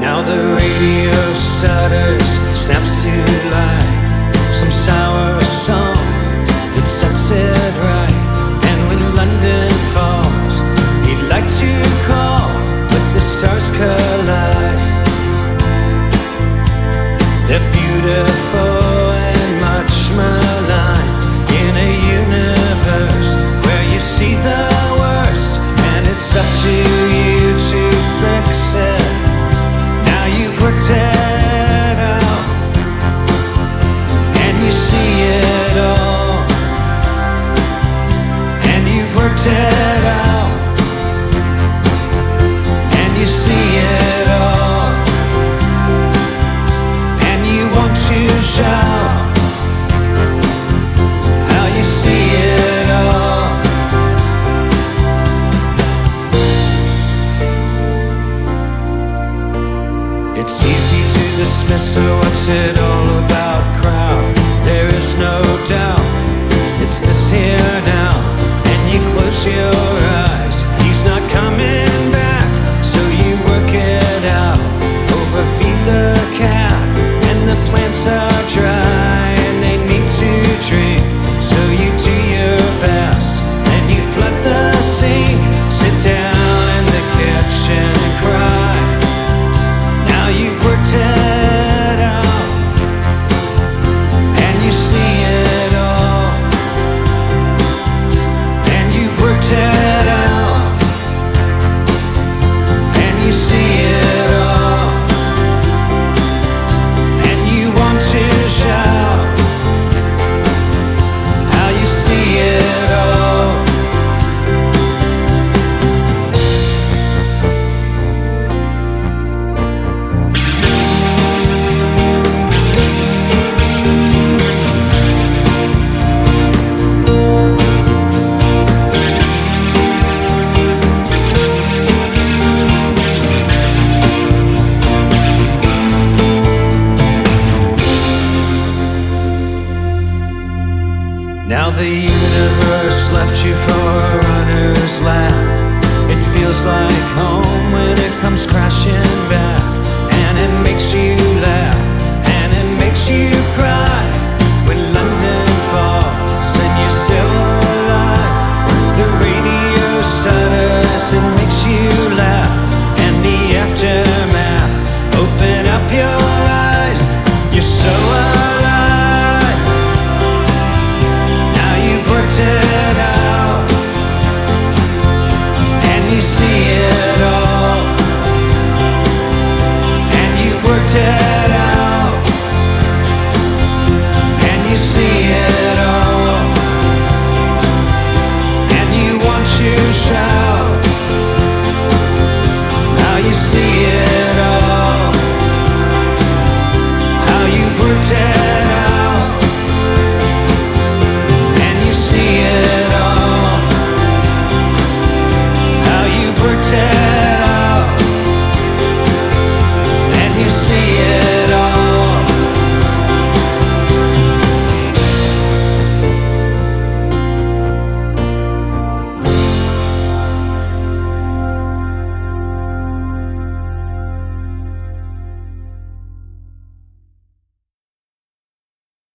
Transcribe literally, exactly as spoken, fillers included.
Now the radio stutters, snaps to life. Some sour song that sets it right. And when London falls, he'd like to call, but the stars collide. They're beautiful and much maligned in a universe where you see the worst, and it's up to you to fix it. Now you've worked it out, and you see it all, and you've worked it out, and you see it all, and you want to shout how you see it all. It's easy to dismiss, so what's it all about, crowd? There is no doubt, it's this here now. And you close your eyes, he's not coming back, so you work it out. Overfeed the cat, and the plants are dry, and they need to drink, so you do your best, and you flood the sink. Sit down in the kitchen and cry. Now you've worked it out, and you see it all, and you've worked it out, and you see it all, and you want to shout how you see it all. Now the universe left you for a runner's lap. It feels like home when it comes crashing back, and it makes you laugh, and it makes you cry. When London falls and you're still alive, the radio stutters, it makes you laugh, and the aftermath, open up your eyes, you're so alive. Now you've worked it out, and you see it all, and you've worked it